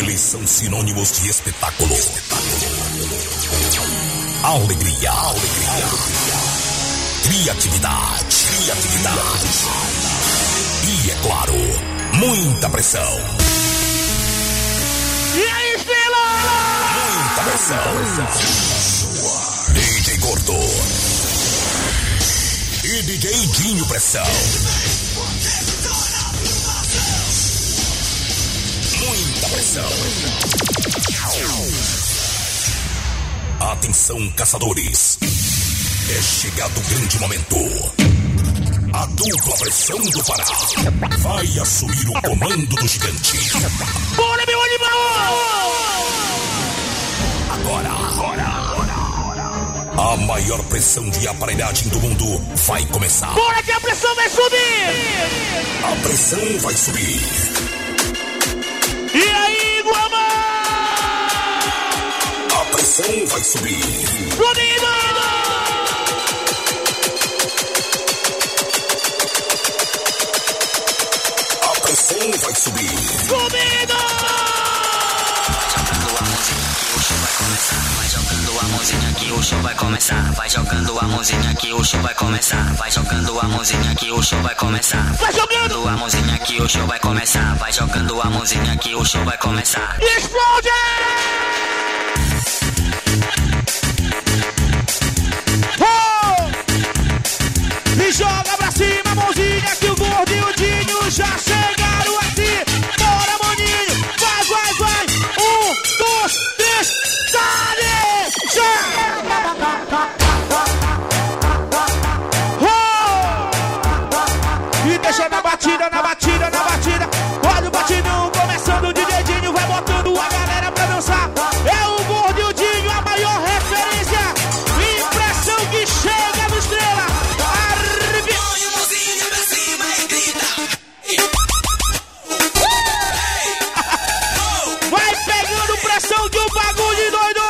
Eles são sinônimos de espetáculo. Alegria. Criatividade. E, é claro, muita pressão. E aí, estrela? Muita pressão. DJ Gordo e DJ Dinho Pressão. Muita pressão. Atenção, caçadores. É chegado o grande momento. A dupla pressão do Pará vai assumir o comando do gigante. Bora, meu animal! Agora. A maior pressão de aparelhagem do mundo vai começar. Bora que a pressão vai subir! A pressão vai subir. E aí, Guamá? A pressão vai subir. Subindo! A pressão vai subir. Subindo! Vai jogando a mãozinha que o show vai começar. Vai jogando a mãozinha que o show vai começar. Vai jogando a mãozinha que o show vai começar. Vai jogando a mãozinha que o show vai começar. Vai jogando a mãozinha que o show vai começar. Explode! E joga pra cima, mãozinha, que o Gordo e o Dinho já chegaram aqui. Bora, maninho, vai. 1, 2, 3, dale! E deixa na batida. Olha o batidão começando, o DJ Dinho vai botando a galera pra dançar. É o Gordo e o Dinho, a maior referência. Impressão que chega no Estrela. Põe a mãozinha pra cima e grita. Vai pegando pressão de um bagulho doido.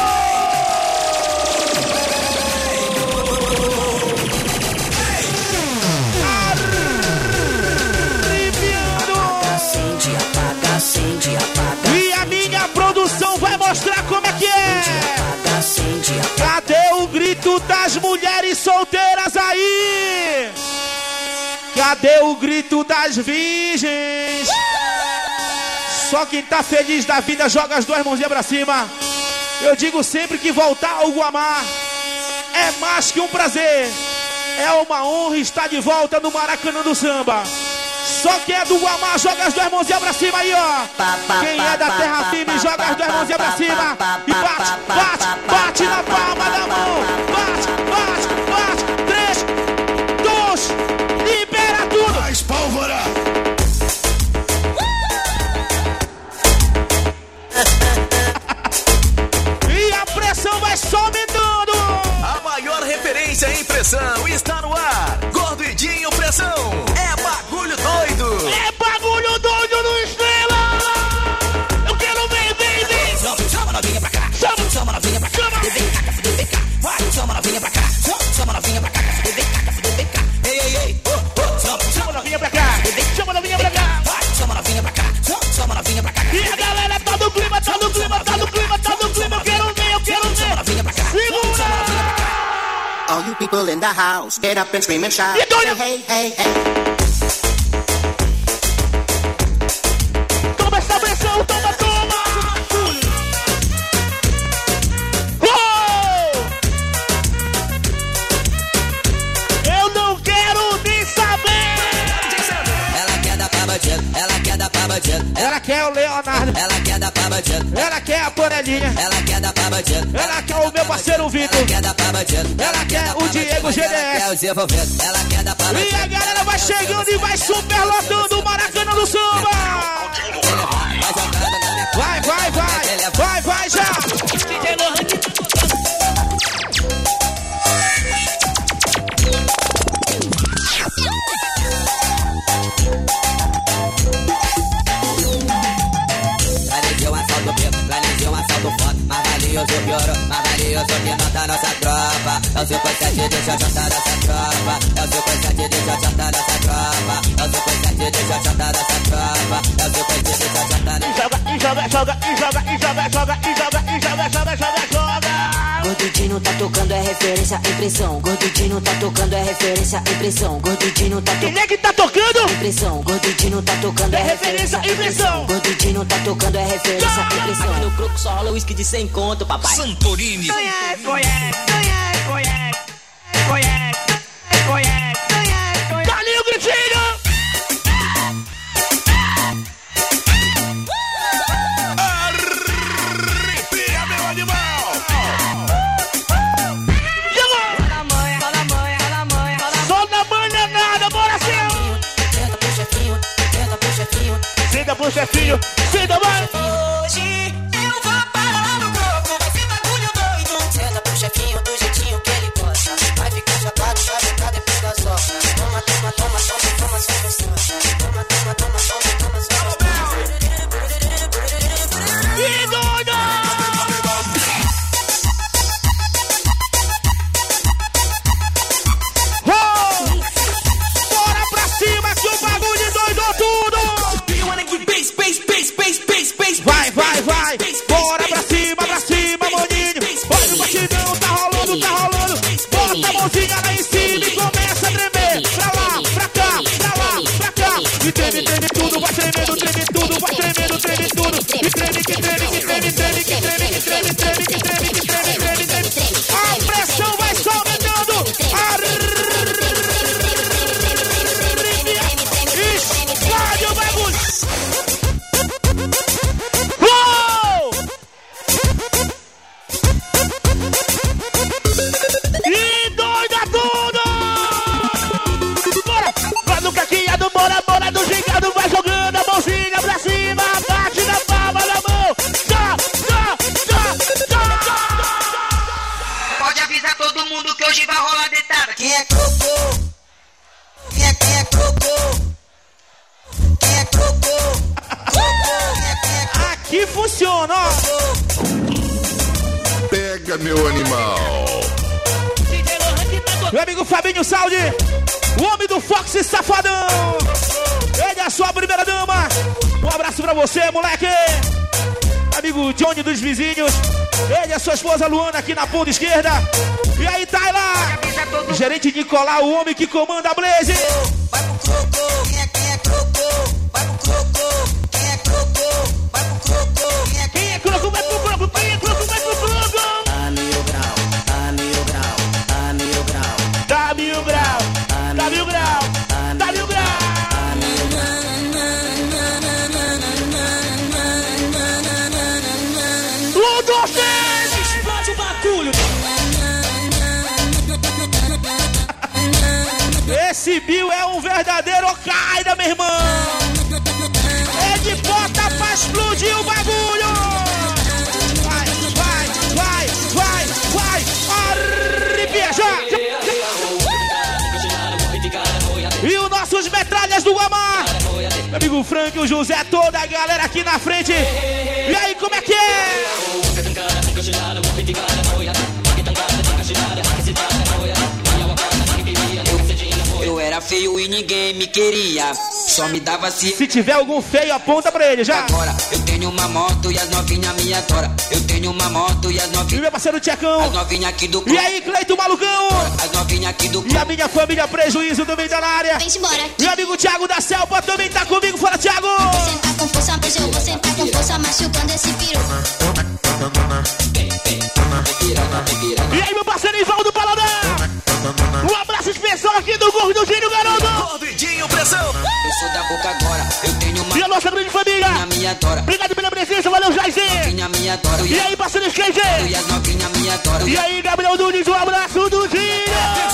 Acende, apaga. E a minha produção vai mostrar como é que é. Cadê o grito das mulheres solteiras aí? Cadê o grito das virgens? Só quem tá feliz da vida joga as duas mãozinhas pra cima. Eu digo sempre que voltar ao Guamá é mais que um prazer. É uma honra estar de volta no Maracanã do Samba. Só quem é do Guamá joga as duas mãozinhas pra cima aí, ó. Quem é da terra firme joga as duas mãozinhas pra cima. E bate na palma da mão. Bate. 3, 2, libera tudo. Mais pólvora. E a pressão vai só aumentando. A maior referência em pressão está no ar. Gordo e Dinho Pressão. É bagulho doido. É bagulho doido no Estrela. Eu quero ver. Chama novinha pra cá. Chama novinha pra cá. Vem cá, vem cá. Vai, chama novinha pra cá. Chama novinha pra cá. Vem cá, vem cá. Ei. Chama novinha pra cá. Chama novinha pra cá. Vai, chama novinha pra cá. Chama novinha pra cá. E a galera tá no clima. Eu quero ver. Chama novinha pra cá. Segura. All you people in the house, get up and scream and shout. E doido. Hey. Toma essa pressão, toma. Eu não quero nem saber. Ela quer dar pra bandido. Ela quer o Leonardo. Ela quer dar pra bandido. Ela quer a Torelinha. Ela quer dar pra bandido. Ela quer o meu parceiro Vitor. Ela quer dar pra bandido. Ela quer o Diego GDS. Ela quer os envolvidos. Ela quer dar pra bandido. E a galera vai chegando e vai superlotando o Maracanã do Samba. Vai já. Planejou um assalto foda, mais valioso piorou, mais valioso que não tá nossa tropa. É o 57, deixa eu jantar nossa tropa. É o 57, deixa eu jantar nossa tropa. É o 57, deixa eu jantar nossa tropa. É o 57, deixa eu jantar nossa tropa. Joga. tá tocando é referência, impressão. Gordudinho tá tocando é referência, impressão. Gordudinho tá tocando. Quem é que tá tocando? Impressão. Gordudinho tá tocando é referência, impressão. Gordudinho tá tocando é referência, impressão. Aqui no croco só rola whisky de 100 conto, papai. Santorini. Dá-lhe o gritinho! Arrepia, meu animal! Só na manhã nada, bora assim! Senta pro chefinho, senta pro chefinho. Senta pro chefinho, senta mais! Hoje eu vou parar no croco, vai ser bagulho doido. Senta pro chefinho do jeitinho que ele gosta. Vai ficar chapado, vai ficar depois das horas. Toma, toma, toma, toma, toma, sem gostosa. Toma, toma, toma, toma, toma, sem gostosa. E doido! Bora pra cima que o bagulho doidou tudo! Vai, vai, vai! Bora pra cima, maninho! Olha o batidão, tá rolando, tá rolando! Bota a mãozinha lá em cima e começa a tremer! Pra lá, pra cá, pra lá, pra cá! E treme, treme tudo, vai tremendo, treme tudo, vai tremendo, treme tudo! E treme, que treme, que treme, treme, que treme, que treme, treme, que treme, que treme, treme, treme! A pressão vai só aumentando! Explode o bagulho! Uou! E doida tudo! Bora! Vai no caquinha do bora, bora do gigado, vai jogando a mãozinha pra cima, bate na palma da mão! Tá, tá, tá, tá, tá! Pode avisar todo mundo que hoje vai rolar detalhe. Quem é croco? Quem é croco? Quem é croco? Aqui funciona, ó! Pega, meu animal! Meu amigo Fabinho Saldi, o homem do Fox Safadão. Ele é a sua primeira dama. Um abraço pra você, moleque. Amigo Johnny dos vizinhos. Ele é a sua esposa Luana aqui na ponta esquerda. E aí, Tayla. Gerente Nicolau, o homem que comanda a Blaze. Vai pro croco. Quem é croco? Vai pro croco. Quem é croco? Vai pro croco. Quem é croco, vai pro croco. Quem é croco, vai pro croco. A mil grau, a mil grau, a mil grau. Dá mil grau, dá mil grau, dá mil grau. Um, dois, três, explode o bagulho. Esse Bill é um verdadeiro Al-Qaeda, meu irmão. É de bota pra explodir o bagulho. Vai, vai, vai, vai, vai. Arrepia já. E os nossos metralhas do Guamá. Meu amigo Frank, o José, toda a galera aqui na frente. E aí, como é que é? Eu era feio e ninguém me queria. Só me dava Se tiver algum feio, aponta pra ele já. Agora eu tenho uma moto e as novinhas me adoram. Eu tenho uma moto e as E novinhas. meu parceiro Tchecão. As novinhas aqui do E aí, Cleito Malucão. As novinhas aqui do E a minha família Prejuízo também tá na área. Vem embora. Meu amigo Thiago da Selva também tá comigo. Fala, Thiago. Sentar com força, mas eu vou sentar com força, machucando esse piru. E aí, meu parceiro Ivaldo Paladão. Um abraço especial aqui do Gordudinho, garoto. Gordudinho Pressão. Eu sou da boca agora. Eu tenho uma E a nossa grande família. novinha me adora. Obrigado pela presença, valeu, Jairzinho. Novinha me adora. E aí, parceiro Skate. E as novinhas me adoram. E aí, Gabriel Nunes, um abraço, Dudinho.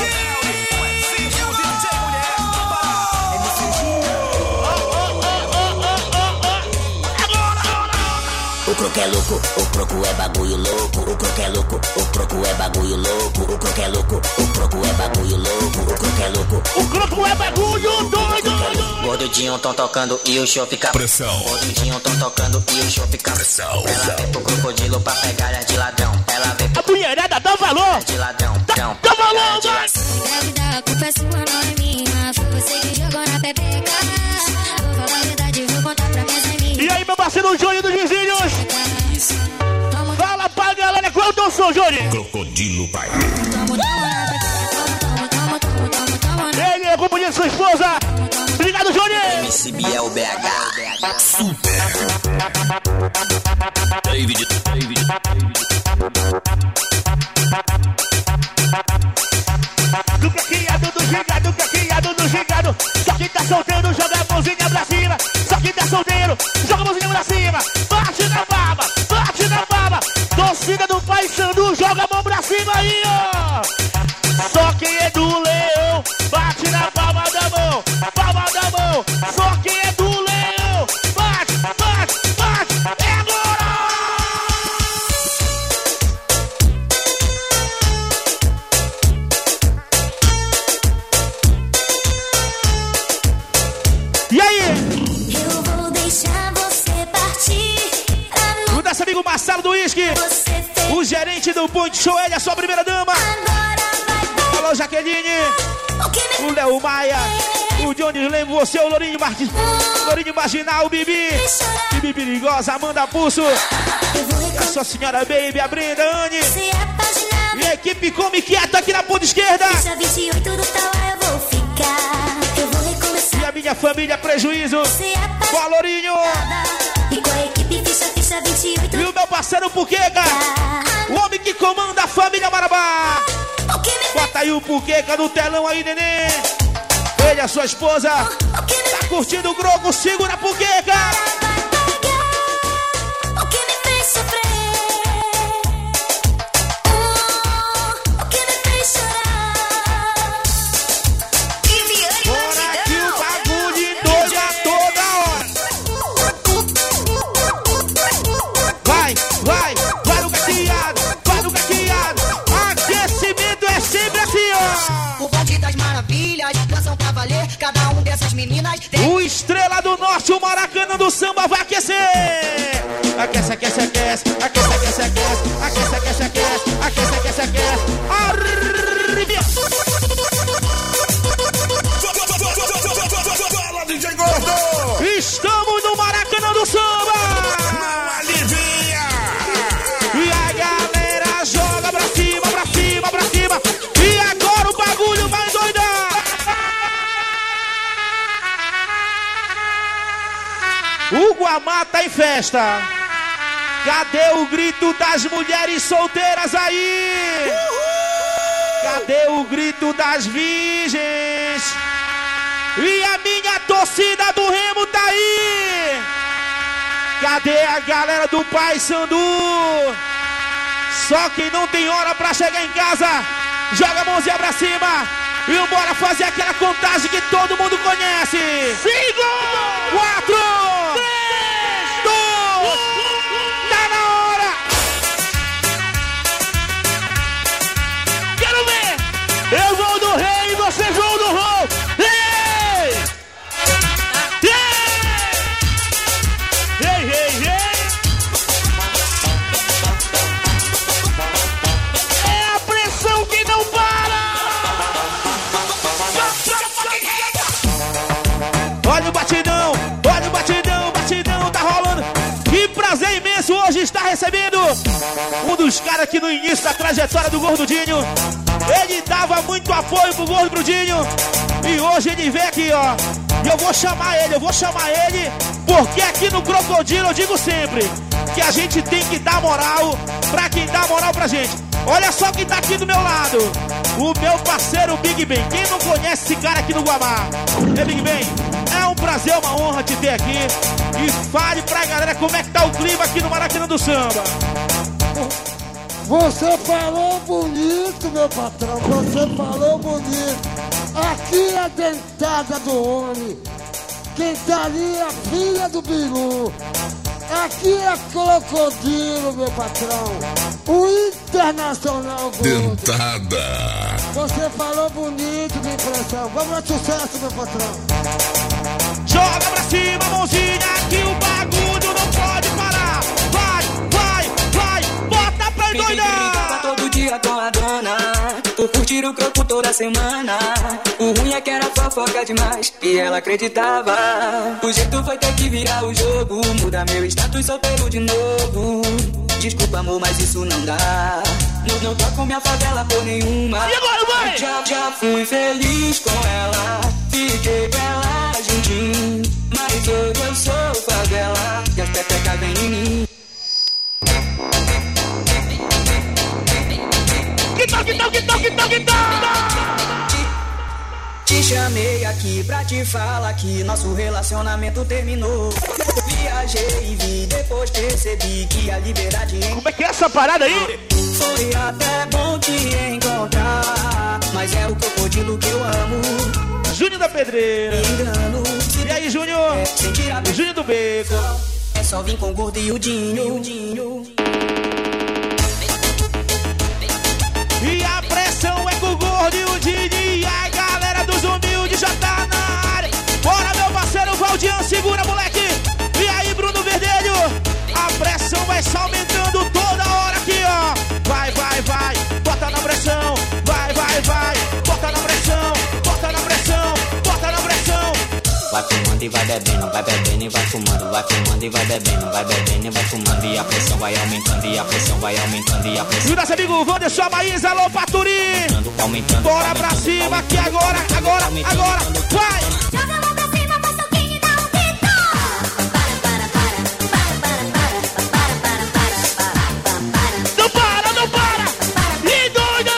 O croco é louco, o croco é bagulho louco. O croco é louco, o croco é bagulho louco. O croco é louco, o croco é bagulho louco. O croco é louco. O croco é bagulho doido. Gordudinho tão tocando e o show fica. Pressão. Gordudinho tão tocando e o show fica. Pressão. Ela vem pro crocodilo pra pegar ela de ladrão. Ela vem A mulherada dá valor. de ladrão. Dá valor, vai. Grávida, a culpa é sua, não é minha. Foi você que jogou na pepeca. Vou falar a verdade, vou contar pra minhas amigas. E aí, meu parceiro Johnny dos vizinhos. Fala pra galera qual é o teu som. Alô, Johnny. Crocodilo Pai. Ele é companhia de sua esposa. Obrigado, Johnny. MC Biel BH. Super. David. Do caqueado, do gigado. Só quem tá solteiro, joga a mãozinha pra cima. Só quem tá solteiro, joga a mãozinha pra cima. Bate na baba. Torcida do Paysandu, joga a mão pra cima aí, ó. Só quem é do leão, bate na palma da mão. Só quem é do leão, bate. É agora! E aí? Eu vou deixar você partir. O nosso amigo Marcelo do Whisky, o gerente do Ponte Show, ele é a sua primeira dama. Alô, Jaqueline, o Léo Maia, o Johnny Lembro, você, o Lourinho Martins, Lourinho Marginal, o Bibi Perigosa, Amanda Pulso, a sua senhora Baby, a Brenda, Anne, e a equipe Come Quieto aqui na ponta esquerda. E a minha família Prejuízo, com a Lourinho. E com a equipe ficha 28. E o meu parceiro Puqueca, o homem que comanda a família Marabá. Bota aí o Puqueca no telão aí, neném. Ele, a sua esposa, tá curtindo o Grogo, segura a Puqueca. O que me fez sofrer, o que me fez chorar. Bora que o bagulho endoida a toda hora. Vai no gatinhado. Aquecimento é sempre assim, ó. O bonde das maravilhas, dançam pra valer. Cada um dessas meninas tem. O Estrela do Norte, o Maracanã do Samba vai aquecer. Aquece. Arriba. Fala, DJ Gordo. Estamos no Maracanã do Samba. Não alivia. E a galera joga pra cima. E agora o bagulho vai doidar. O Guamá tá em festa. Cadê o grito das mulheres solteiras aí? Cadê o grito das virgens? E a minha torcida do Remo tá aí. Cadê a galera do Paysandu? Só quem não tem hora pra chegar em casa, joga a mãozinha pra cima e bora fazer aquela contagem que todo mundo conhece. 5, 4, 3, 2, tá na hora. Quero ver. Eu vou do rei e vocês vão do rol. É a pressão que não para. Olha o batidão tá rolando. Que prazer imenso hoje estar recebendo um dos caras que no início da trajetória do Gordudinho, ele dava muito apoio pro Gordo Brudinho. E hoje ele vem aqui, ó. E eu vou chamar ele, porque aqui no Crocodilo eu digo sempre que a gente tem que dar moral pra quem dá moral pra gente. Olha só quem tá aqui do meu lado, o meu parceiro Big Ben. Quem não conhece esse cara aqui no Guamá? É Big Ben, é um prazer, uma honra te ter aqui. E fale pra galera como é que tá o clima aqui no Maracanã do Samba. Você falou bonito, meu patrão, você falou bonito. Aqui é a dentada do homem, quem tá ali é a filha do Bilu. Aqui é Crocodilo, meu patrão, o Internacional Gordo. Dentada. Você falou bonito de impressão. Vamos lá, sucesso, meu patrão. Joga pra cima, mãozinha, que o bagulho não pode parar. Vai, bota pra endoidar. Todo dia com a dona, tu curte tiro o croco toda semana. O ruim é que era fofoca demais e ela acreditava. O jeito foi ter que virar o jogo, mudar meu status solteiro de novo. Desculpa, amor, mas isso não dá. Não toco minha favela por nenhuma. E agora, vai! Já fui feliz com ela, fiquei com ela juntinho. Mas hoje eu sou favela e as petecas vêm em mim. Que tal? Te chamei aqui pra te falar que nosso relacionamento terminou. Viajei e vi, depois percebi que a liberdade Como é que é essa parada aí? foi até bom te encontrar. Mas é o crocodilo que eu amo. Júnior da Pedreira. Engano. E aí, Júnior? Sem tirar O Júnior do Beco. é só vir com o gordo e o Dinho. E a pressão é com o gordo e o Didi. E a galera dos humildes já tá na área. Bora, meu parceiro Valdian, segura, moleque. E aí, Bruno Verdelho. A pressão vai só aumentando toda hora aqui, ó. Vai, vai, vai. Bota na pressão. Vai, vai, vai. Bota na pressão. Bota na pressão. Bota na pressão. Vai fumando e vai bebendo, vai bebendo e vai fumando. Vai fumando e vai bebendo, vai bebendo e vai fumando. E a pressão vai aumentando, e a pressão vai aumentando, e a pressão. E o nosso amigo Wanderson Maísa, alô, Paturi. Aumentando, Bora pra cima aqui agora, agora, agora. Vai! Joga a mão pra cima, faz soquinho e dá um grito. Não para, não para! E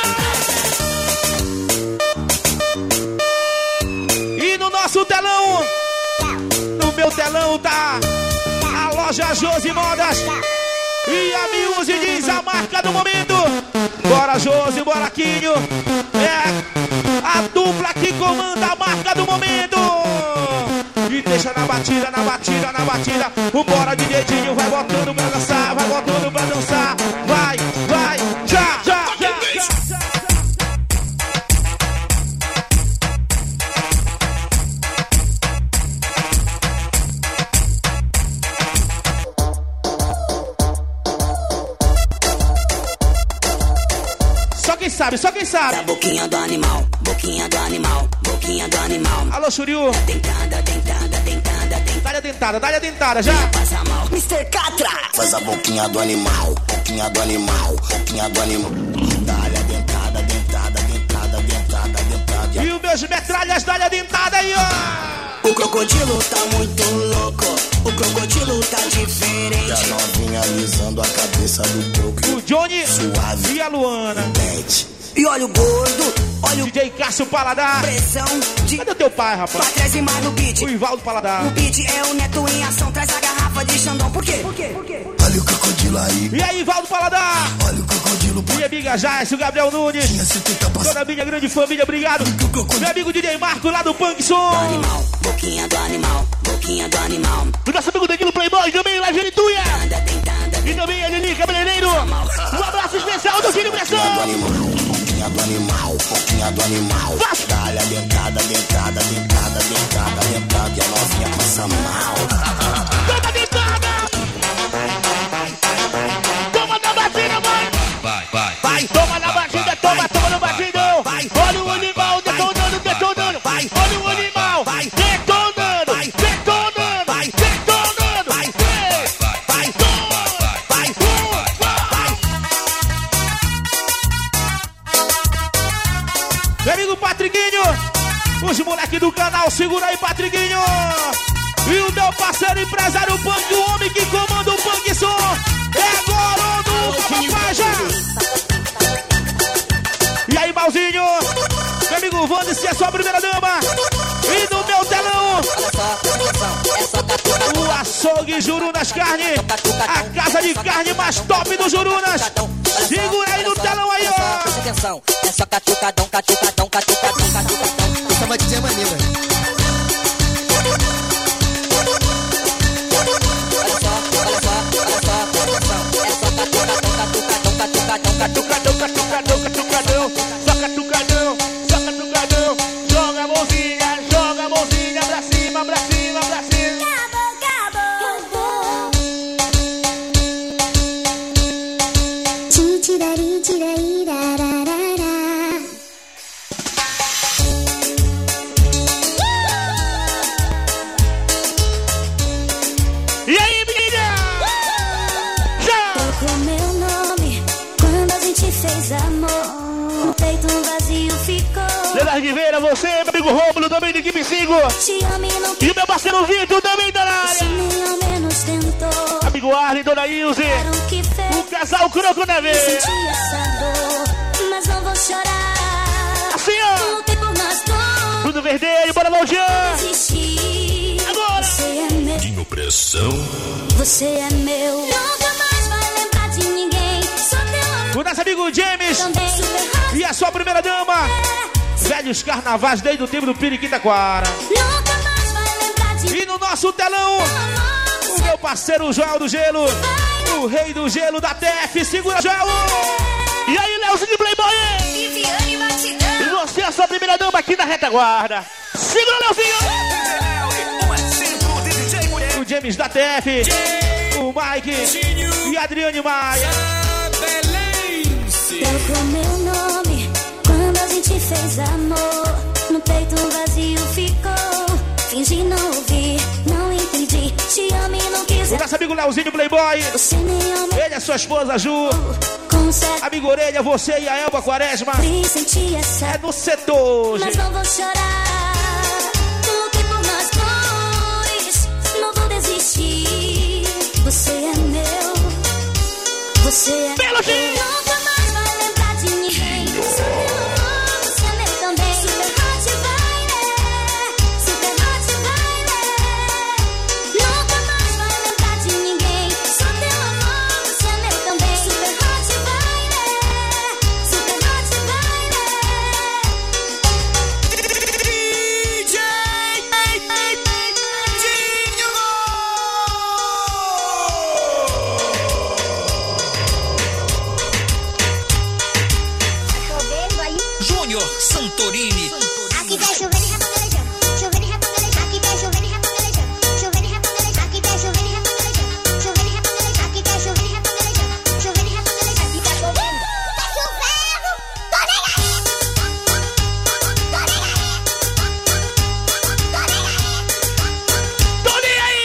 doida! E no nosso telão, no meu telão tá a loja Josi Modas. E a Muse diz a marca do momento. Bora, Josi, bora, Quinho. É a dupla que comanda a marca do momento. E deixa na batida, na batida, na batida. Vambora de dedinho, vai botando pra dançar, vai botando pra dançar. Vai, vai, já, já, já, já. Só quem sabe. Da boquinha do animal, boquinha do animal, boquinha do animal. Alô, Churiu. Dentada, dentada, dentada, dentada. Dá-lhe a dentada, dá-lhe a dentada, já. Passa mal. Mr. Catra. Faz a boquinha do animal, boquinha do animal, boquinha do animal. Dá-lhe a dentada, dentada, dentada, dentada, dentada. E os meus metralhas, dá-lhe a dentada aí, ó. O crocodilo tá muito louco, o crocodilo tá diferente. A novinha alisando a cabeça do croco. O Johnny Suave. e a Luana. E olha o gordo, olha o DJ Cássio Paladar. pressão de Cadê teu pai, rapaz? pra trás e mais no beat. O Ivaldo Paladar. O beat é o Neto em ação, traz a garrafa de Xandão. Por quê? Olha o crocodilo aí. E aí, Ivaldo Paladar. Olha o crocodilo. Minha amiga Jaice, o Gabriel Nunes. Toda a minha grande família, obrigado. Meu amigo DJ Marco lá do Punk Som. Animal, boquinha do animal, boquinha do animal. O nosso amigo Danilo Playboy, também lá Genituia. Dentada, dentada, E também a Lili Cabeleireiro. Um abraço especial do Filho Pressão. boquinha do animal, boquinha do animal. Dá-lhe a dentada, dentada, dentada, dentada, dentada. E a novinha passa mal. Toma dentada. Toma na batida, vai. Vai, toma na batida, toma, toma no batidão. Olha o animal detonando, detonando. Olha o animal detonando, detonando, detonando. Vai, toma, vai. Meu amigo Patriquinho, os moleques do canal, segura aí, Patriquinho. E o meu parceiro empresário Punk, o homem que comanda o Punk Som, é Gorondo Capapaja. E aí, Malzinho, meu amigo Wander, se é sua primeira dama. E no meu telão, o açougue Jurunas Carne, a casa de carne mais top do Jurunas. Segura aí no telão aí, ó. Presta atenção, é só catucadão, catucadão, catucadão, catucadão. Isso é uma DJ maneira. Olha só, é só catucadão, catucadão, catucadão, Catucadão, catucadão, catucadão. Só catucadão, só catucadão. Joga a mãozinha pra cima, pra cima, pra cima. Jardiveira, você, meu amigo Rômulo, também de equipe 5. E o meu parceiro Vitor também da área. Amigo Arlen, Dona Ilze. O casal Croco da Vez. Mas não vou chorar. Assim, ó. Lutei por nós dois. Bruno Verdelho, bora Valdir. Agora. Você é meu. Dinho Pressão. Você é meu. Nunca mais vai lembrar de ninguém. Só teu O nosso amigo James. E a sua primeira dama. Velhos carnavais desde o tempo do Piriquitaquara. Nunca mais vai lembrar de E no nosso telão, o meu parceiro Joel do Gelo. O rei do gelo da TF. Segura, Joel. E aí, Leozinho de Playboy. E você é a sua primeira dama aqui na retaguarda. Segura, Leozinho. O James da TF. O Mike. E a Adriane Maia. Trocou meu nome quando a gente fez amor. No peito um vazio ficou. Fingi não ouvir, não entendi. Te amo e não quis. O nosso amigo Leozinho Playboy. Você nem ama. Ele é sua esposa, Ju. Amigo Orelha, você e a Elba Quaresma. É no setor. Mas não vou chorar. Lutei por nós dois. Não vou desistir. Você é meu. Você é Pelo meu. Nunca mais vai lembrar de ninguém. Só teu amor, você é meu também. Super hot vai, super hot vai. Nunca mais vai lembrar de ninguém. Só teu amor, você é meu também. Super hot vai, super hot vai. DJ Júnior Santorini. Aqui tá chovendo e repangalejando. Chovendo e repangalejando. Aqui tá chovendo e repangalejando. Chovendo e repangalejando. Aqui tá chovendo e repangalejando. Chovendo e repangalejando. Aqui tá chovendo e repangalejando. Chovendo e repangalejando. Aqui tá chovendo. Tá chovendo. Tô nem aí. Tô nem aí.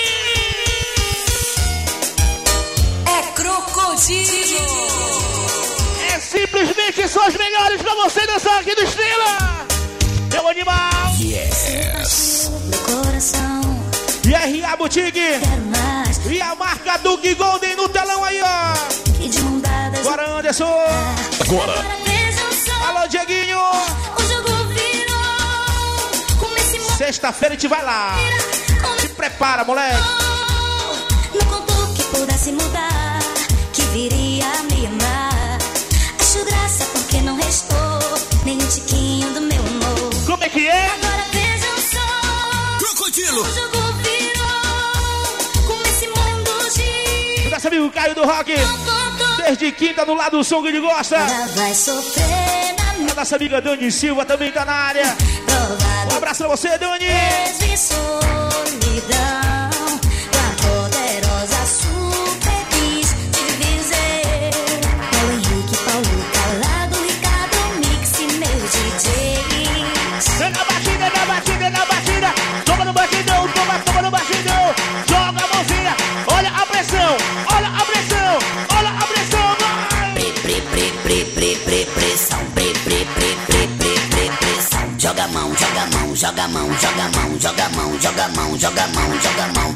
Tô nem aí. É Crocodilo. É simplesmente só os melhores pra você dançar aqui do Estrela. Meu animal. Yes. Meu coração. E R.A. Boutique. Quero mais. E a marca Duke Golden no telão aí, ó. Que de mão dada. Bora, Anderson. Agora. Vejam só. Alô, Dieguinho. O jogo virou. Comece a Sexta-feira a gente vai lá. Se prepara, moleque. não contou que pudesse mudar, que viria a me amar. Acho graça porque não restou nem um tiquinho do meu amor. Como é que é? Agora vejam só. Crocodilo. O jogo virou. Como esse mundo gira. Nosso amigo Caio do Rock. Não contou. Desde quinta do lado do som que ele gosta. Ela vai sofrer na minha A nossa amiga Dani Silva também tá na área. Um abraço pra você, Dani. peso e solidão. Da poderosa super bis de dizer. Paulo Henrique, Paulo Calado, Ricardo Mix e meu DJ. É na batida, na batida, na batida. Toma no batidão, toma no batidão. Joga a mãozinha. Olha a pressão, olha a pressão, olha a pressão. Vai. Pressão, pressão. Joga a mão, joga a mão, joga a mão, joga a mão, joga a mão, joga a mão, joga a mão, joga a mão.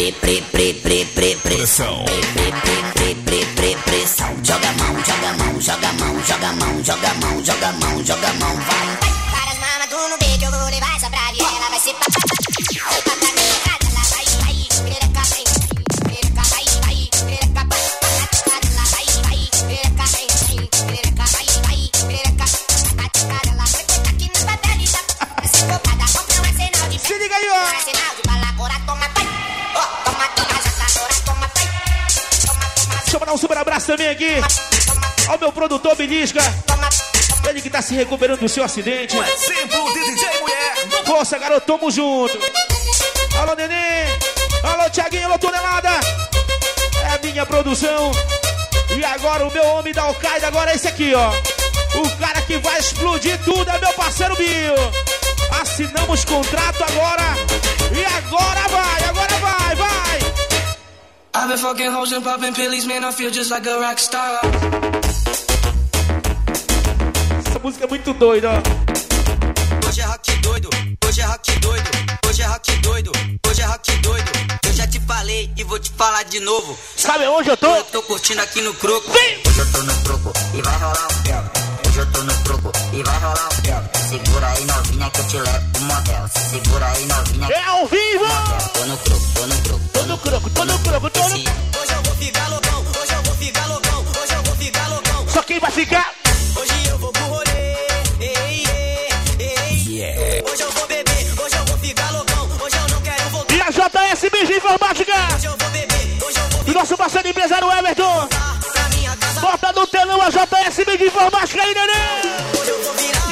Pressão. Pressão. Joga a mão, joga a mão, joga a mão, joga a mão, joga a mão, joga a mão, joga a mão, vai. Para as mamas do no beco, eu vou levar essa pra ela vai ser Se liga aí, ó. Deixa eu mandar um super abraço também aqui ao meu produtor Belisca. Ele que tá se recuperando do seu acidente. Exemplo de DJ mulher. Força, garoto, tamo junto. Alô, Neném. Alô, Thiaguinho, alô, Tonelada. É a minha produção. E agora o meu homem da Al-Qaeda agora é esse aqui, ó. O cara que vai explodir tudo é meu parceiro Bio. Assinamos contrato agora. E agora vai, vai. I've been fucking hoes and popping pillies, man, I feel just like a rock star. Essa música é muito doida, ó. doido, hoje é rock doido, hoje é rock doido. Eu já te falei e vou te falar de novo. Sabe onde eu tô? Eu tô curtindo aqui no Croco. Vem! Hoje eu tô no croco e vai rolar um pé. Hoje eu tô no croco e vai rolar um pé. Segura aí novinha que eu te levo pro motel. Segura aí novinha. É ao vivo! Tô no croco, tô no croco. Tô no croco, tô no croco, tô no... Hoje eu vou ficar loucão, hoje eu vou ficar loucão, hoje eu vou ficar loucão. Só quem vai ficar? Hoje eu vou pro rolê. Hoje eu vou beber, hoje eu vou ficar loucão, hoje eu não quero voltar. E a JS Mídia Informática? Hoje eu vou beber, hoje eu vou Do nosso parceiro empresário Everton. pra minha casa. Bota no telão a JS Mídia Informática aí, neném! Hoje eu vou virar.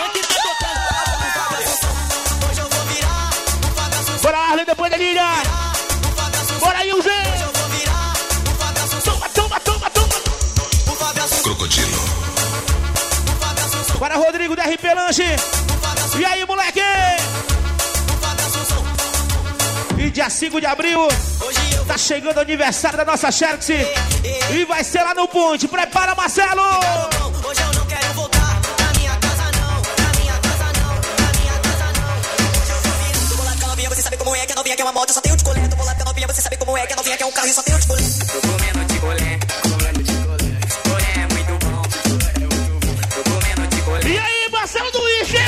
Hoje eu vou virar. Bora, Arlen, depois da linha! Bora, Yuzê! Hoje eu vou virar. Toma, toma, toma, toma! Crocodilo. Bora, Rodrigo da RP Lanche! E aí, moleque? E dia 5 de abril, tá chegando o aniversário da nossa Xerxy. E vai ser lá no Ponte. Prepara, Marcelo! Hoje eu não quero voltar pra minha casa não, pra minha casa não, pra minha casa não. Hoje eu vou virar. Tô bolado com a novinha, você sabe como é que a novinha quer uma moto, eu só tenho de colher. Tô bolado com a novinha, você sabe como é que a novinha quer um carro, eu só tenho de colher. Tô comendo de colher, comendo de colher. Colher é muito bom, tô comendo de colher. E aí, Marcelo do Ixi?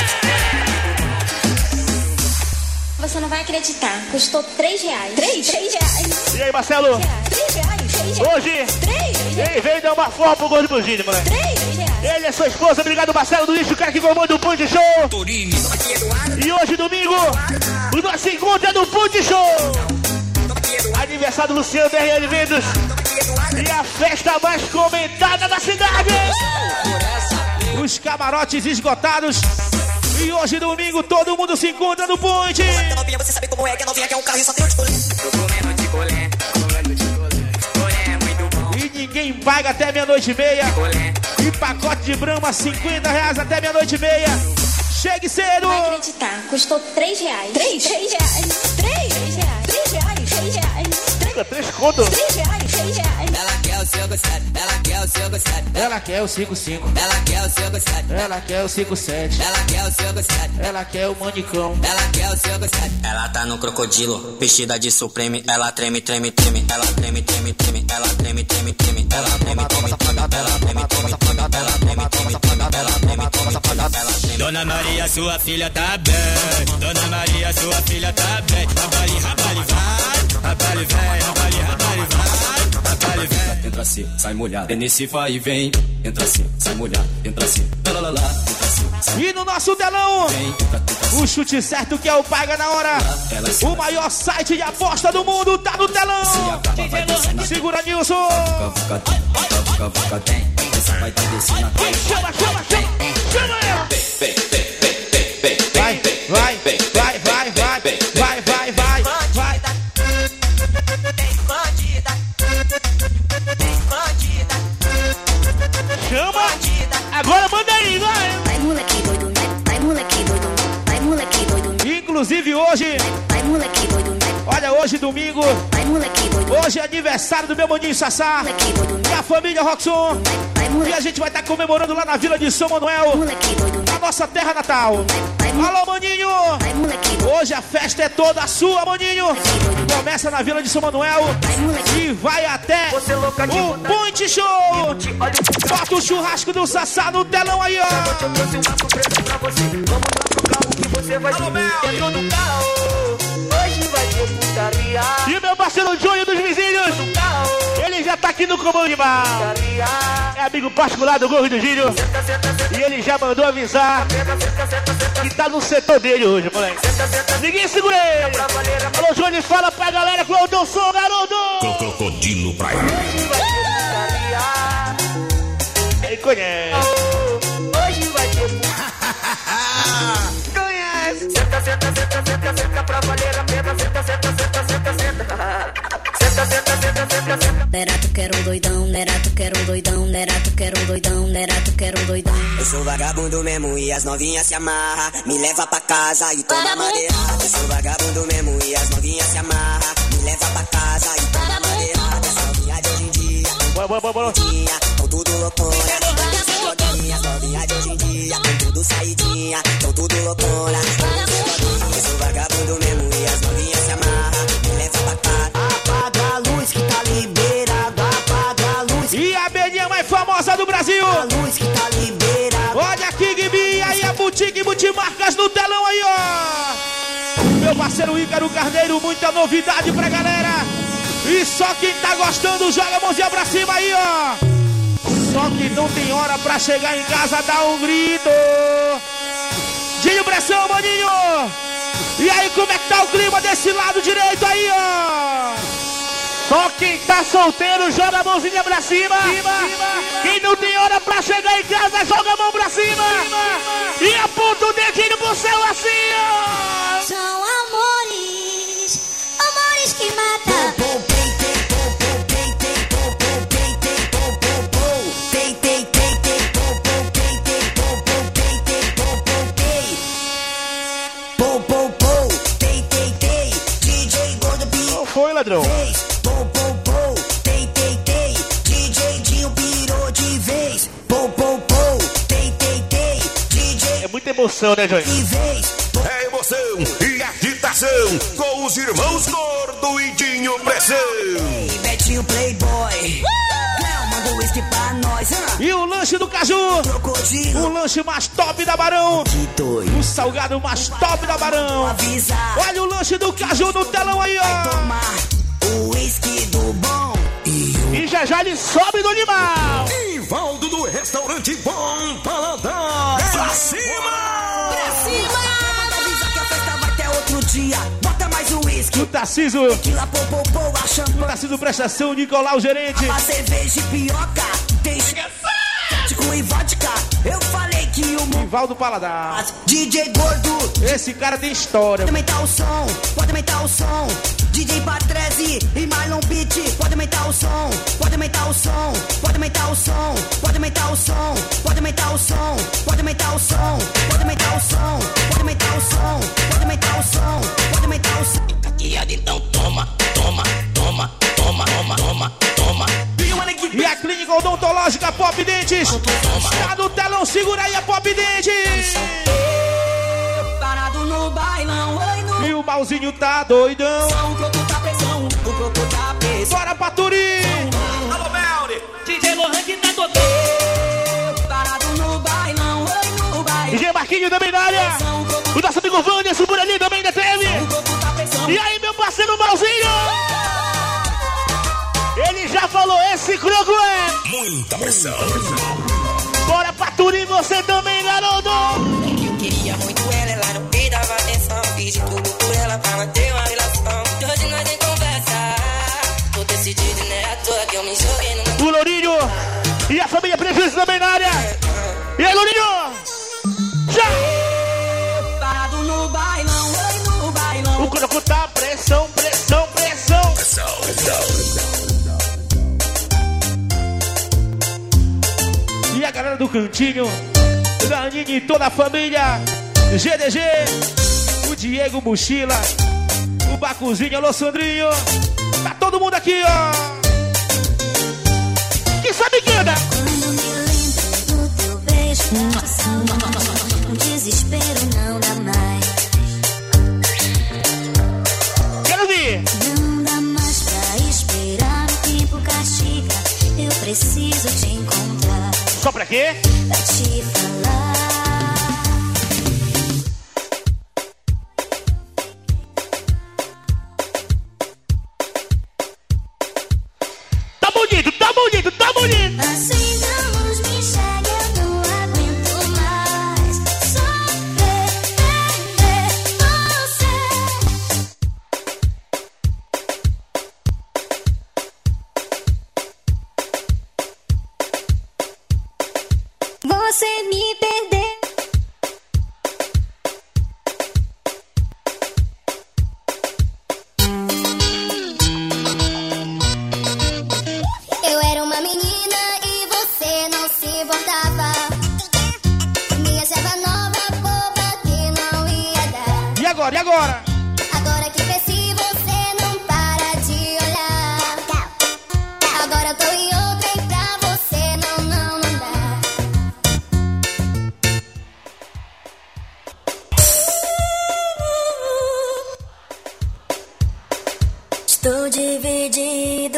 Você não vai acreditar. Custou R$3. R$3. E aí, Marcelo? R$3. Hoje, ele veio dar uma forma pro Gordo Bugini, moleque. R$3. Ele é sua esposa, obrigado, Marcelo do Ixi, o cara que comanda o Ponte Show. E hoje, domingo, o nosso encontro é no Ponte Show. Aniversário do Luciano DRL Ventos. E a festa mais comentada da cidade. Os camarotes esgotados. E hoje, domingo, todo mundo se encontra no Ponte. A novinha, você sabe como é que a novinha quer um carro, eu só tenho de colher. Tô comendo de colher, comendo de colher. Colher é muito bom. E ninguém paga até meia-noite e meia. E pacote de Brahma, R$50 até meia-noite e meia. Chegue cedo. Não vai acreditar. Custou R$3. R$3. Fica 3 contos. Ela quer o seu gostado, ela quer o seu gostado. Ela quer o 55. Ela quer o seu gostado, Ela quer o 57. ela quer o seu gostado. Ela quer o manicão. Ela quer o seu gostado. Ela tá no crocodilo, vestida de Supreme. Ela treme, treme, treme. Ela treme, treme, treme. Ela treme, treme, treme. Ela treme, treme, treme. Ela treme, treme, treme. Ela treme, treme, treme. Ela treme, treme, treme. Dona Maria, sua filha tá bem. Dona Maria, sua filha tá bem. Rabali, rabali, vai. Rabali, vai. Rabali, rabali, vai. Rabali, vai. Entra assim, sai molhado. É nesse vai e vem. Entra assim, sai molhado. Entra assim, lá, lá, lá. Entra assim, sai. E no nosso telão, Vem, entra o chute certo que é o Paga na Hora. O maior site de aposta do mundo tá no telão. Segura, Nilson. Vai ter descer na Vai, chama, chama, chama. Chama ela. Vai, vai, vai, vai, vai, vai, vai, vai, vai. Tem bandida. Tem bandida. Chama. Agora manda aí, vai. Vai moleque doido, vai moleque doido, vai moleque doido, Inclusive hoje, vai moleque doido, olha, hoje domingo, vai moleque doido, hoje é aniversário do meu maninho Sassá moleque doido, e a família Roxon. vai E a moleque, gente vai estar comemorando lá na Vila de São Manuel, moleque doido, a nossa terra natal. Alô, maninho! vai moleque doido, Hoje a festa é toda sua, maninho. Começa na Vila de São Manuel vai moleque, e vai até o Ponte Show. Bota o churrasco do Sassá no telão aí, ó. Alô, Mel. Entrou no carro. Hoje vai ter putaria. E meu parceiro Júnior dos Vizinhos, ele já tá aqui no comando de bar. É amigo particular do Gordo do Gírio. E ele já mandou avisar que tá no setor dele hoje, moleque. Ninguém segura ele. Alô, Júnior, fala pra galera que eu sou, garoto. Crocodilo pra ele. Ele conhece. Hoje vai ter Conhece. Senta pra valer a pena. Senta. Nera, tu quer um doidão, nera, tu quer um doidão, nera, tu quer um doidão, nera, tu quer um doidão. Eu sou vagabundo mesmo e as novinhas se amarra. Me leva pra casa e toma madeirada. Eu sou vagabundo mesmo e as novinhas se amarra. Me leva pra casa e toma madeirada. Essa novinha de hoje em dia, Bora. com tudo loucona. Minhas novinhas de hoje em dia, tão tudo saidinha, tão tudo loucona. Eu sou vagabundo mesmo e as novinhas se amarram, me leva pra casa. Apaga a luz que tá liberado, apaga a luz. E a abelhinha mais famosa do Brasil. A luz que tá liberado. Olha aqui, Gibi, aí a Boutique Multimarcas no telão aí, ó. Meu parceiro Ícaro Carneiro, muita novidade pra galera. E só quem tá gostando, joga a mãozinha pra cima aí, ó. Só que não tem hora pra chegar em casa, dá um grito. Dinho Pressão, maninho. E aí, como é que tá o clima desse lado direito aí, ó? Só quem tá solteiro, joga a mãozinha pra cima. Quem não tem hora pra chegar em casa, joga a mão pra cima. E aponta o dedinho pro céu assim, ó. São amores, amores que matam. Qual foi, ladrão? É muita emoção, né, Johnny? É emoção e agitação com os irmãos Gordo e Dinho Pressão. Betinho Playboy. Manda o whisky pra nós. E o lanche do Caju. O lanche mais top da Barão. O salgado mais top da Barão. Olha o lanche do Caju no telão aí, ó. O whisky do bom. E já já ele sobe do animal. Ivaldo do restaurante Bom Paladar. Pra cima! Pra cima! Avisa que a festa vai ter outro dia. Bota mais um whisky. O Tarcísio. Tequila, pô, a champanhe. O Tarcísio Prestação, Nicolau Gerente. A cerveja e pioca. Tem com e vodka. Eu falei que o Ivaldo Paladar. DJ Gordo. Esse cara tem história. Pode aumentar o som, pode aumentar o som. DJ Patrese e Marlon Beat. Pode aumentar o som, pode aumentar o som. Pode aumentar o som, pode aumentar o som. Pode aumentar o som, pode aumentar o som. Pode aumentar o som, pode aumentar o som. Pode aumentar o som, pode aumentar o som. Caqueado, então toma, toma, toma, toma, toma, toma, toma. E a Clínica Odontológica Pop Dentes. Tá no telão, segura aí a Pop Dentes. Parado no bailão, oi no. E o Malzinho tá doidão. O coco tá pressão, o coco tá pressão. Bora pra Turim. Alô, Melri, DJ Lohan que tá tocando. Parado no bailão, oi no bailão. DJ Marquinho também na área. O nosso amigo Wanderson por ali também ainda teve. E aí, meu parceiro Malzinho. Ele já falou, esse croco é muita pressão. Bora pra Turim, você também, garoto. Eu queria muito ela não me dava atenção. Fiz de tudo por ela pra manter uma relação. Hoje nós nem conversa. Tô decidido, né? À toa que eu me joguei no. O Lourinho e a família Prejuízo também na área. E aí, Lourinho? Já! Parado no bailão, oi no bailão. O croco tá pressão, pressão, pressão. E a galera do Cantinho, da Aninha e toda a família, GDG, o Diego Mochila, o Bacuzinho, alô Sandrinho, tá todo mundo aqui, ó. Quem sabe canta? Quando me lembro do teu beijo, o desespero não dá mais. Quero ver. Não dá mais pra esperar, o tempo castiga. Eu preciso te encontrar. Só pra quê? Pra te falar. Tá bonito, tá bonito, tá bonito. Assim não nos me enxerga, eu não aguento mais. Só ver você. Você me perdeu. Eu era uma menina e você não se importava. Me achava nova, boba que não ia dar. E agora, e agora? Agora que cresci, você não para de olhar. Agora eu tô em outra e pra você não dá. Estou dividido.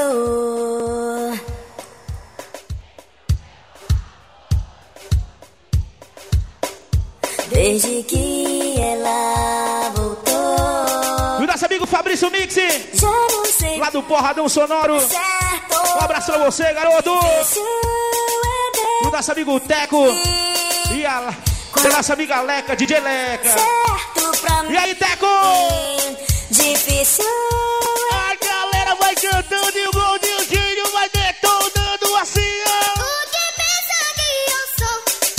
Desde que ela voltou. E o nosso amigo Fabrício Mix, já não sei lá do Porradão Sonoro. certo. Um abraço pra você, garoto. Isso E o nosso amigo Teco. E a nossa amiga Leca, DJ Leca. certo pra mim. E aí, Teco? Difícil. A galera vai cantando e o Goldinho vai detonando assim, ó. O que pensa que eu sou?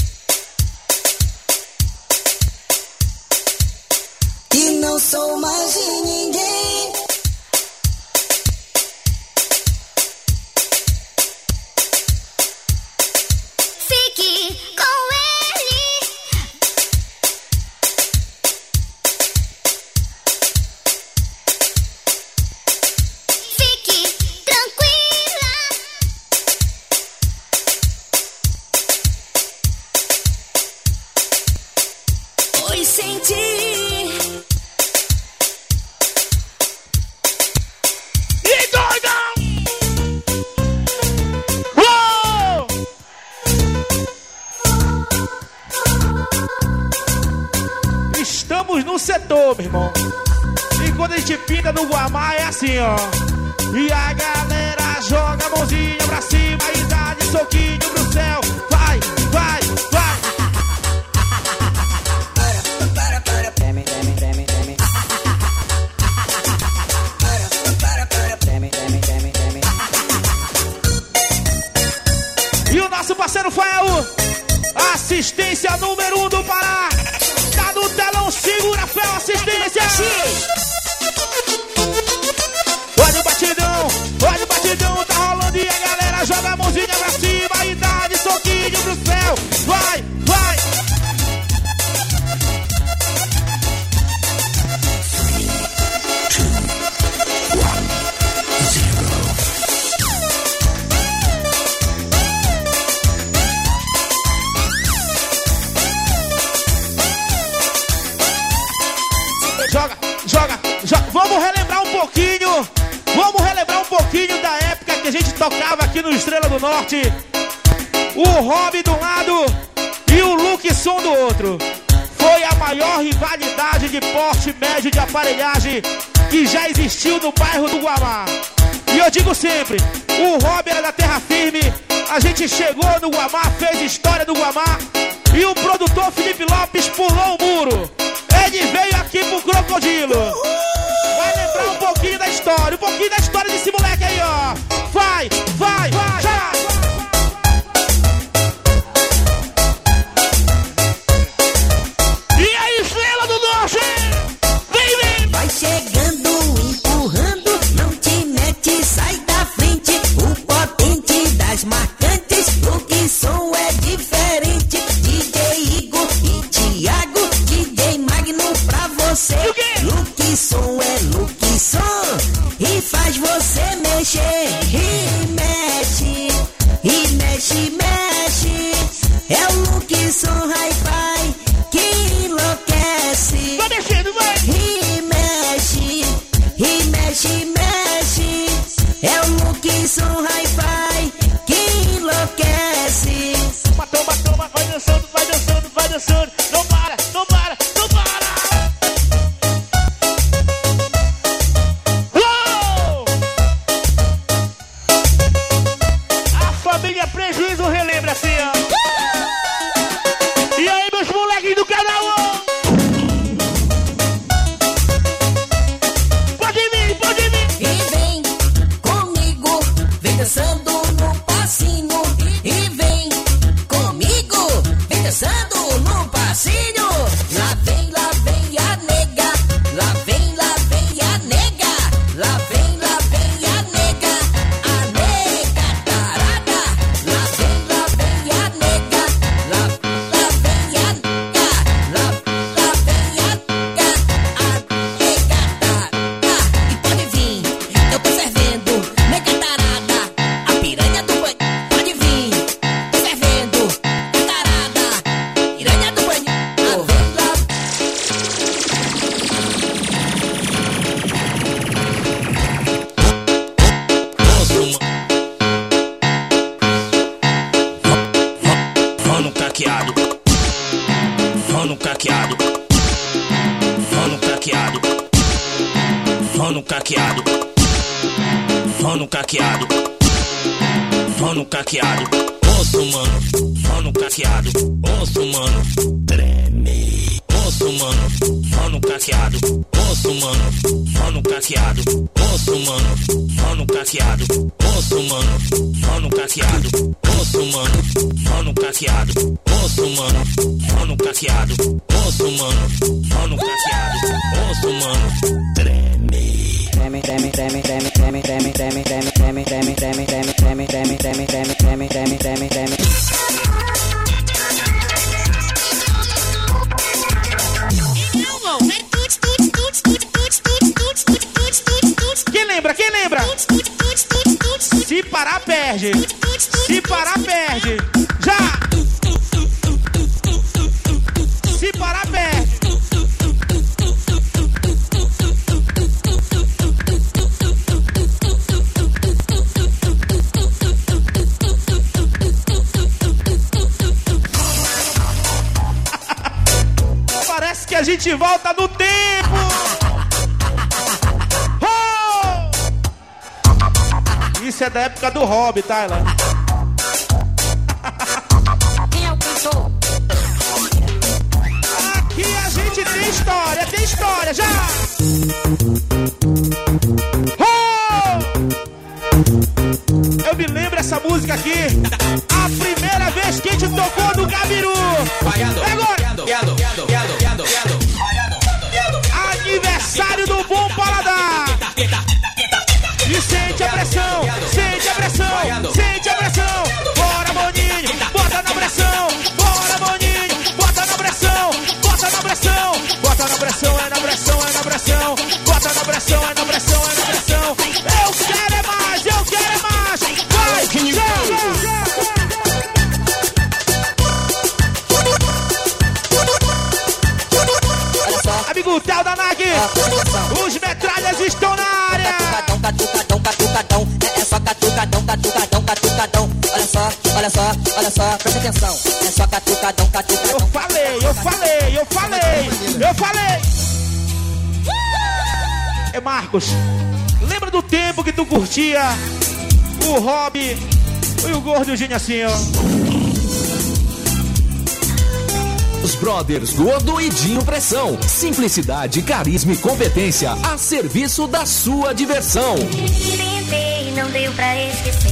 E não sou mais de ninguém. Fique com ele. Fique tranquila. Pois senti. E doidão! Uou! Estamos no setor, meu irmão. E quando a gente pinta no Guamá é assim, ó. E a galera joga a mãozinha pra cima e dá de soquinho pro céu. Vai, vai, vai. Treme, treme, treme, treme. Treme, treme, treme, treme. E o nosso parceiro Fael, assistência número 1 do Pará. Tá no telão, segura, Fael, assistência. Olha o batidão, tá rolando e a galera joga a mãozinha pra cima e dá de soquinho pro céu. Vai, vai. Joga, joga, joga. Vamos relembrar um pouquinho da época que a gente tocava aqui no Estrela do Norte. O Hobby de um lado e o Luke Som do outro. Foi a maior rivalidade de porte médio de aparelhagem que já existiu no bairro do Guamá. E eu digo sempre, o Hobby era da terra firme. A gente chegou no Guamá, fez história do Guamá. E o produtor Felipe Lopes pulou o muro. Ele veio aqui pro Crocodilo. Vai lembrar um pouquinho da história desse moleque aí, ó. Vai, vai, vai, vai. E aí, Estrela do Norte? Vem, vem. Vai chegando, empurrando, não te mete, sai da frente. O potente das marcantes, o que som é diferente. DJ Igor e Thiago, DJ Magno pra você. Luke Som é Luke Som e faz você mexer. E mexe, e mexe, mexe. É o Luke Som Hi-Fi que enlouquece. Vai mexendo, vai. E mexe, mexe. É o Luke Som Hi-Fi que enlouquece. Toma, toma, vai dançando, vai dançando, vai dançando. Não para, não para, não para. Uou! caqueado. Só no caqueado. Só no caqueado. Osso, mano. Só no caqueado. Osso, mano. Treme. Osso, mano. Só no caqueado. Osso, mano. Só no caqueado. Osso, mano. Só no caqueado. Osso, mano. Só no caqueado. Osso, mano. Só no caqueado. Osso, mano. Só no caqueado. Osso, mano. Só no caqueado. Osso, mano. Treme. Treme, treme, treme, treme, treme, treme, treme, treme, treme, treme, treme, treme, treme, treme, treme, treme, treme, treme, treme, treme. Quem lembra? Quem lembra? Se parar, perde. Se parar, perde. Já! Se parar, perde. Parece que a gente volta no tempo. Isso é da época do Hobby, Tyler. Quem é o cantor? Aqui a gente tem história, já! Eu me lembro essa música aqui, a primeira vez que a gente tocou no Gabiru. É agora! Aniversário do Bom Paladar! E sente a pressão, sente a pressão, sente a pressão. Bora, Boninho, bota na pressão. Bora, Boninho, bota na pressão. Bota na pressão, bota na pressão, é na pressão, é na pressão. Bota na pressão, é na pressão, é na pressão. Eu quero é mais, eu quero é mais. Vai, amigo Theo da NAG, os metralhas estão na área. Catucadão, catucadão, é só catucadão, catucadão, catucadão. Olha só, olha só, olha só, presta atenção. É só catucadão, catucadão. Eu falei. É Marcos, lembra do tempo que tu curtia o Hobby e o Gordinho assim, ó? Os Brothers Gordo e Dinho Pressão. Simplicidade, carisma e competência a serviço da sua diversão. Tentei, não deu pra esquecer.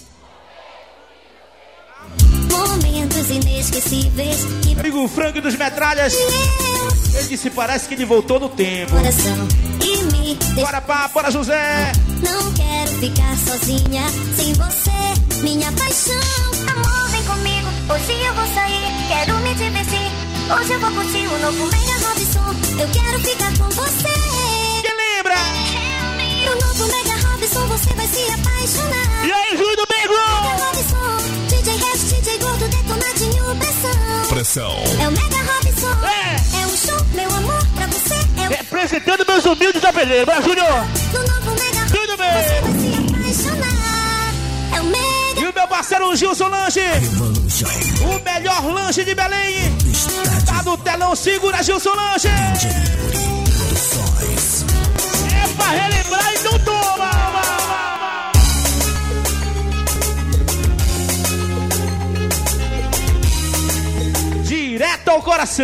Momentos inesquecíveis. Amigo Frank dos Metralhas. Ele disse, parece que ele voltou no tempo. Coração e me bora, pá, bora, José. Não quero ficar sozinha sem você, minha paixão. Amor, vem comigo, hoje eu vou sair, quero me divertir. Hoje eu vou curtir o novo Mega Robson. Eu quero ficar com você. Quem lembra? No novo Mega Robson você vai se apaixonar. E aí, Júlio do Bego? Mega Robson, DJ Rest, DJ Gordo, Detonadinho, Pressão. É o Mega Robson. É um show, meu amor, pra você. Representando meus humildes da beleza, vai, Júnior. No novo Mega Robson você vai se apaixonar. É o Mega. E o meu parceiro Gilson Lanche. O melhor lanche de Belém. Tá no telão, segura Gilson Lanche. É pra relembrar e não toma. Direto ao coração.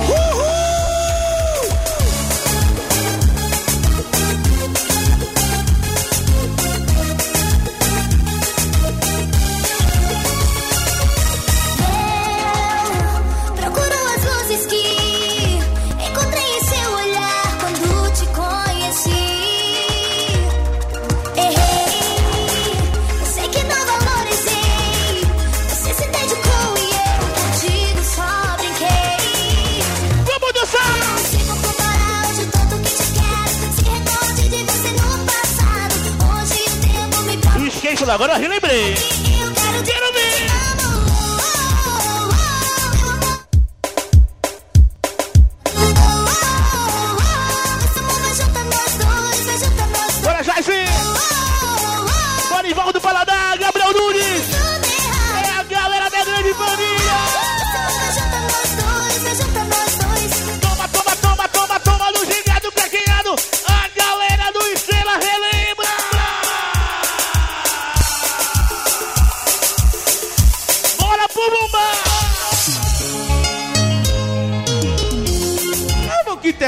Agora eu relembrei. Quero ver. Bora, Jaime. Bora, Ivaldo do Paladar, Gabriel Nunes. É a galera da grande família. Toma, no gigado, craqueado. A galera do Estrela.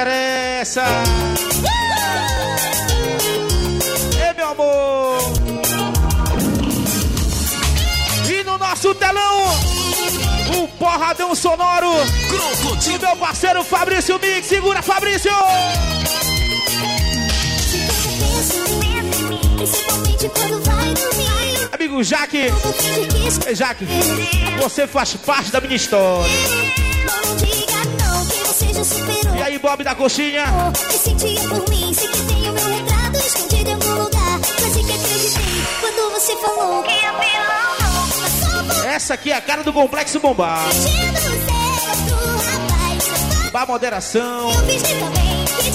interessa. Ei, meu amor. E no nosso telão, o porradão sonoro do meu parceiro Fabrício Mix. Segura, Fabrício! Principalmente quando vai dormir. Amigo Jaque, Jaque, você faz parte da minha história. Não diga não, que você já superou. E aí, Bob da coxinha? Me sentia por mim, sei que tem o meu retrato escondido em algum lugar. Quase que acreditei quando você falou que ia me amar. Essa aqui é a cara do Complexo Bombar. Bar moderação. Eu fiz também, que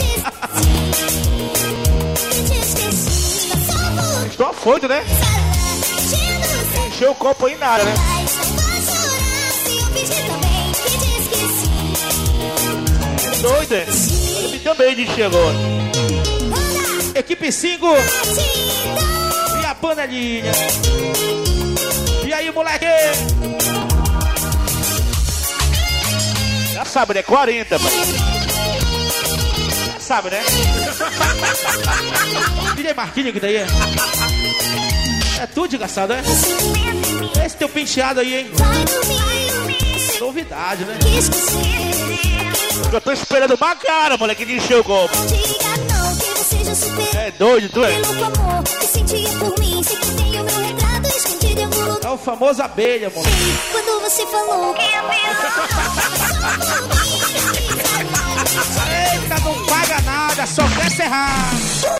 disse Estou afoito, né? Encheu o copo aí nada, né? Doido, é? Eu também de chegou. Equipe 5 e a panelinha. E aí, moleque? Já sabe, né? 40, mano. Já sabe, né? DJ Marquinhos que daí é? É tudo desgastado, é? Esse teu penteado aí, hein? Novidade, né? Eu tô esperando uma cara, moleque, de encher o copo. É doido, tu é? É o famoso abelha, moleque. Quando você falou que ia me Eita, não paga nada, só quer serrar.